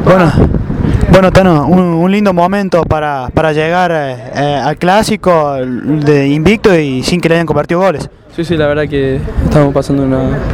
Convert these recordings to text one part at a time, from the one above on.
Bueno, Tano, un lindo momento para llegar al clásico de invicto y sin que le hayan convertido goles. Sí, la verdad que estamos pasando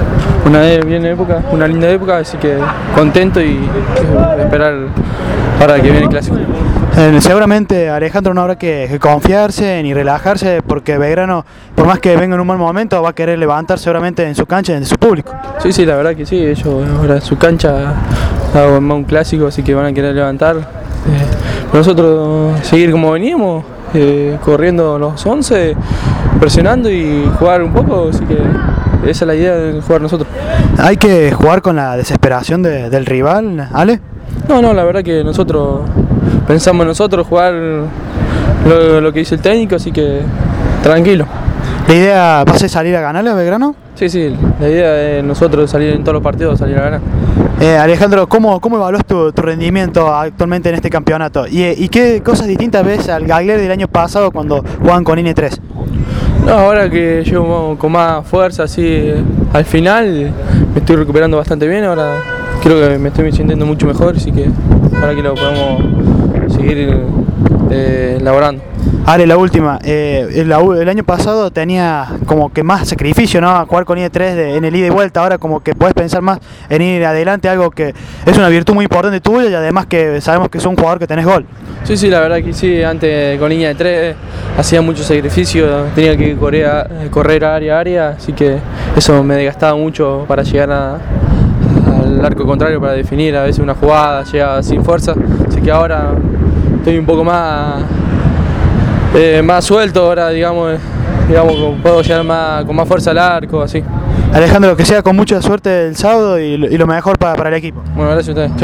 una linda época, así que contento y esperar para que viene el clásico. Seguramente Alejandro no habrá que confiarse ni relajarse porque Belgrano, por más que venga en un mal momento, va a querer levantar seguramente en su cancha y en su público. Sí, la verdad que sí, ellos ahora en su cancha hago más un clásico, así que van a querer levantar. Nosotros seguir como veníamos, corriendo los 11, presionando y jugar un poco, así que esa es la idea de jugar nosotros. ¿Hay que jugar con la desesperación del rival, Ale? No, la verdad que nosotros pensamos en nosotros jugar lo que dice el técnico, así que tranquilo. ¿La idea va a ser salir a ganarle a Belgrano? Sí, la idea de nosotros salir en todos los partidos, salir a ganar. Alejandro, ¿cómo evaluás tu rendimiento actualmente en este campeonato? ¿Y qué cosas distintas ves al Gagliardi del año pasado cuando jugaban con INE3? No, ahora que llego con más fuerza, así al final me estoy recuperando bastante bien, ahora creo que me estoy sintiendo mucho mejor, así que ahora que lo podemos seguir laborando. Ale, la última, el año pasado tenía como que más sacrificio, ¿no? A jugar con IE3 en el ida y vuelta, ahora como que puedes pensar más en ir adelante, algo que es una virtud muy importante tuya y además que sabemos que sos un jugador que tenés gol. Sí, la verdad que sí, antes con línea de 3 hacía mucho sacrificio, tenía que correr área a área, así que eso me desgastaba mucho para llegar al arco contrario para definir, a veces una jugada llegaba sin fuerza, así que ahora estoy un poco más suelto, ahora digamos puedo llegar con más fuerza al arco, así. Alejandro, que sea con mucha suerte el sábado y lo mejor para el equipo. Bueno, gracias a ustedes.